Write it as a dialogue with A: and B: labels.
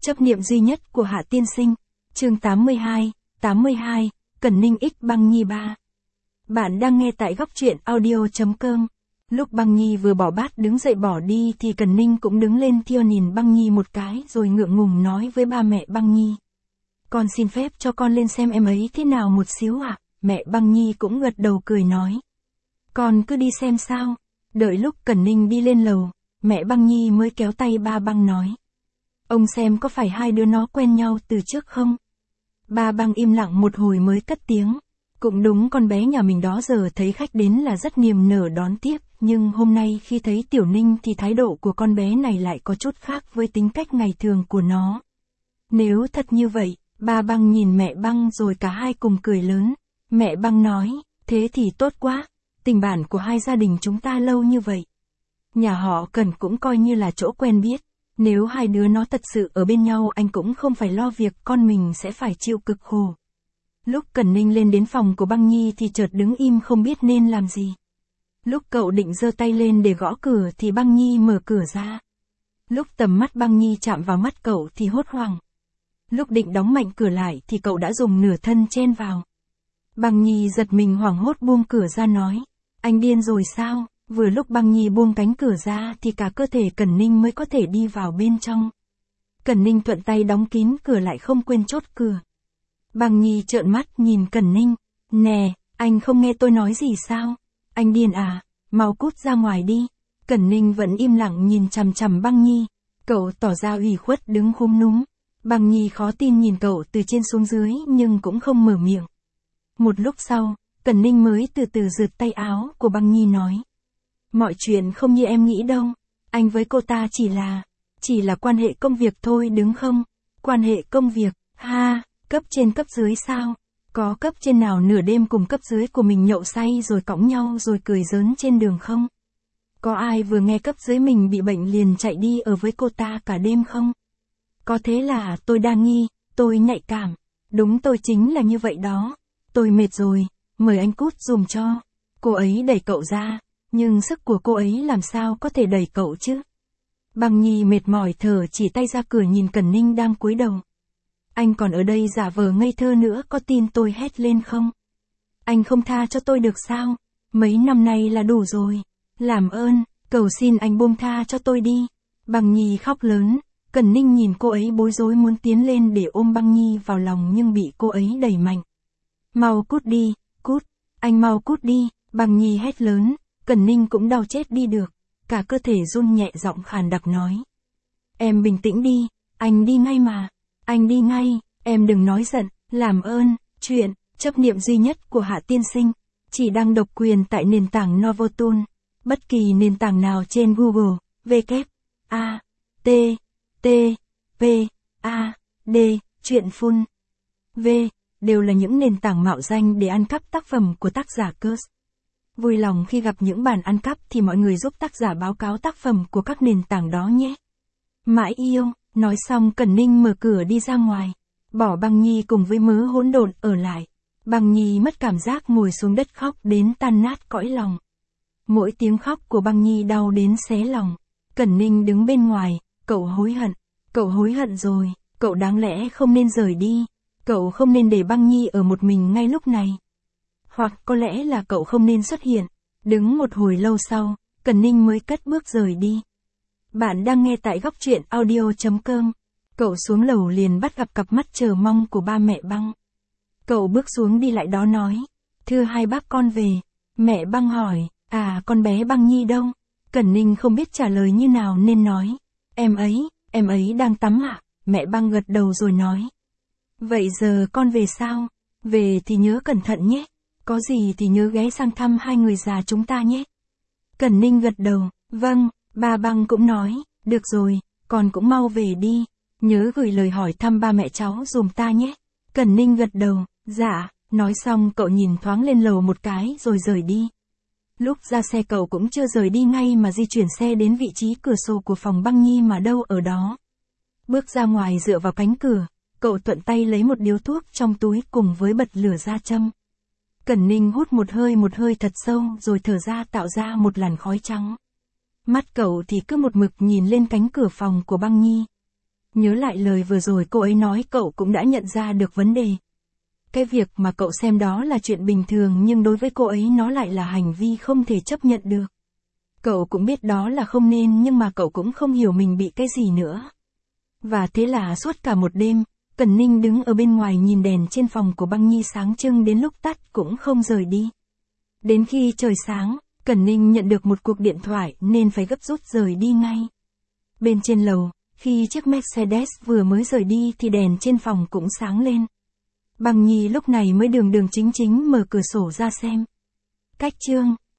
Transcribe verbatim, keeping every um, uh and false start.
A: Chấp niệm duy nhất của Hạ Tiên Sinh. Chương tám mươi hai, tám mươi hai, Cẩn Ninh x Băng Nhi ba. Bạn đang nghe tại góc truyện audio chấm com. Lúc Băng Nhi vừa bỏ bát đứng dậy bỏ đi thì Cẩn Ninh cũng đứng lên theo nhìn Băng Nhi một cái rồi ngượng ngùng nói với ba mẹ Băng Nhi. Con xin phép cho con lên xem em ấy thế nào một xíu ạ. À? Mẹ Băng Nhi cũng gật đầu cười nói. Con cứ đi xem sao. Đợi lúc Cẩn Ninh đi lên lầu, mẹ Băng Nhi mới kéo tay ba Băng nói. Ông xem có phải hai đứa nó quen nhau từ trước không? Ba Băng im lặng một hồi mới cất tiếng. Cũng đúng, con bé nhà mình đó giờ thấy khách đến là rất niềm nở đón tiếp, nhưng hôm nay khi thấy Tiểu Ninh thì thái độ của con bé này lại có chút khác với tính cách ngày thường của nó. Nếu thật như vậy, ba Băng nhìn mẹ Băng rồi cả hai cùng cười lớn. Mẹ Băng nói, thế thì tốt quá, tình bạn của hai gia đình chúng ta lâu như vậy. Nhà họ Cẩn cũng coi như là chỗ quen biết. Nếu hai đứa nó thật sự ở bên nhau anh cũng không phải lo việc con mình sẽ phải chịu cực khổ. Lúc Cẩn Ninh lên đến phòng của Băng Nhi thì chợt đứng im không biết nên làm gì. Lúc cậu định giơ tay lên để gõ cửa thì Băng Nhi mở cửa ra. Lúc tầm mắt Băng Nhi chạm vào mắt cậu thì hốt hoảng. Lúc định đóng mạnh cửa lại thì cậu đã dùng nửa thân chen vào. Băng Nhi giật mình hoảng hốt buông cửa ra nói. Anh điên rồi sao? Vừa lúc Băng Nhi buông cánh cửa ra thì cả cơ thể Cẩn Ninh mới có thể đi vào bên trong. Cẩn Ninh thuận tay đóng kín cửa lại không quên chốt cửa. Băng Nhi trợn mắt nhìn Cẩn Ninh. Nè, anh không nghe tôi nói gì sao? Anh điên à? Mau cút ra ngoài đi. Cẩn Ninh vẫn im lặng nhìn chằm chằm Băng Nhi. Cậu tỏ ra ủy khuất đứng khúm núm. Băng Nhi khó tin nhìn cậu từ trên xuống dưới nhưng cũng không mở miệng. Một lúc sau, Cẩn Ninh mới từ từ rượt tay áo của Băng Nhi nói. Mọi chuyện không như em nghĩ đâu. Anh với cô ta chỉ là, chỉ là quan hệ công việc thôi đúng không? Quan hệ công việc, ha, cấp trên cấp dưới sao? Có cấp trên nào nửa đêm cùng cấp dưới của mình nhậu say rồi cõng nhau rồi cười giỡn trên đường không? Có ai vừa nghe cấp dưới mình bị bệnh liền chạy đi ở với cô ta cả đêm không? Có thế là tôi đa nghi, tôi nhạy cảm. Đúng, tôi chính là như vậy đó. Tôi mệt rồi, mời anh cút dùm cho. Cô ấy đẩy cậu ra. Nhưng sức của cô ấy làm sao có thể đẩy cậu chứ? Băng Nhi mệt mỏi thở chỉ tay ra cửa nhìn Cẩn Ninh đang cúi đầu. Anh còn ở đây giả vờ ngây thơ nữa, có tin tôi hét lên không? Anh không tha cho tôi được sao? Mấy năm nay là đủ rồi. Làm ơn, cầu xin anh buông tha cho tôi đi. Băng Nhi khóc lớn. Cẩn Ninh nhìn cô ấy bối rối muốn tiến lên để ôm Băng Nhi vào lòng nhưng bị cô ấy đẩy mạnh. Mau cút đi, cút, anh mau cút đi, Băng Nhi hét lớn. Cẩn Ninh cũng đau chết đi được, cả cơ thể run nhẹ giọng khàn đặc nói. Em bình tĩnh đi, anh đi ngay mà, anh đi ngay, em đừng nói giận, làm ơn. Chuyện, chấp niệm duy nhất của Hạ Tiên Sinh, chỉ đăng độc quyền tại nền tảng Novotool, bất kỳ nền tảng nào trên Google, W, A, T, T, P, A, D, Truyện Full, V, đều là những nền tảng mạo danh để ăn cắp tác phẩm của tác giả Curse. Vui lòng khi gặp những bản ăn cắp thì mọi người giúp tác giả báo cáo tác phẩm của các nền tảng đó nhé. Mãi yêu, nói xong Cẩn Ninh mở cửa đi ra ngoài, bỏ Băng Nhi cùng với mớ hỗn độn ở lại. Băng Nhi mất cảm giác ngồi xuống đất khóc đến tan nát cõi lòng. Mỗi tiếng khóc của Băng Nhi đau đến xé lòng. Cẩn Ninh đứng bên ngoài, cậu hối hận, cậu hối hận rồi, cậu đáng lẽ không nên rời đi, cậu không nên để Băng Nhi ở một mình ngay lúc này. Hoặc có lẽ là cậu không nên xuất hiện. Đứng một hồi lâu sau, Cẩn Ninh mới cất bước rời đi. Bạn đang nghe tại góc truyện audio chấm com. Cậu xuống lầu liền bắt gặp cặp mắt chờ mong của ba mẹ Băng. Cậu bước xuống đi lại đó nói. Thưa hai bác con về. Mẹ Băng hỏi, à con bé Băng Nhi đâu? Cẩn Ninh không biết trả lời như nào nên nói. Em ấy, em ấy đang tắm ạ. À? Mẹ Băng gật đầu rồi nói. Vậy giờ con về sao? Về thì nhớ cẩn thận nhé. Có gì thì nhớ ghé sang thăm hai người già chúng ta nhé. Cẩn Ninh gật đầu, vâng, ba Băng cũng nói, được rồi, con cũng mau về đi, nhớ gửi lời hỏi thăm ba mẹ cháu dùm ta nhé. Cẩn Ninh gật đầu, dạ, nói xong cậu nhìn thoáng lên lầu một cái rồi rời đi. Lúc ra xe cậu cũng chưa rời đi ngay mà di chuyển xe đến vị trí cửa sổ của phòng Băng Nhi mà đâu ở đó. Bước ra ngoài dựa vào cánh cửa, cậu thuận tay lấy một điếu thuốc trong túi cùng với bật lửa ra châm. Cẩn Ninh hút một hơi một hơi thật sâu rồi thở ra tạo ra một làn khói trắng. Mắt cậu thì cứ một mực nhìn lên cánh cửa phòng của Băng Nhi. Nhớ lại lời vừa rồi cô ấy nói, cậu cũng đã nhận ra được vấn đề. Cái việc mà cậu xem đó là chuyện bình thường nhưng đối với cô ấy nó lại là hành vi không thể chấp nhận được. Cậu cũng biết đó là không nên nhưng mà cậu cũng không hiểu mình bị cái gì nữa. Và thế là suốt cả một đêm, Cẩn Ninh đứng ở bên ngoài nhìn đèn trên phòng của Băng Nhi sáng trưng đến lúc tắt cũng không rời đi. Đến khi trời sáng, Cẩn Ninh nhận được một cuộc điện thoại nên phải gấp rút rời đi ngay. Bên trên lầu, khi chiếc Mercedes vừa mới rời đi thì đèn trên phòng cũng sáng lên. Băng Nhi lúc này mới đường đường chính chính mở cửa sổ ra xem. Cách chương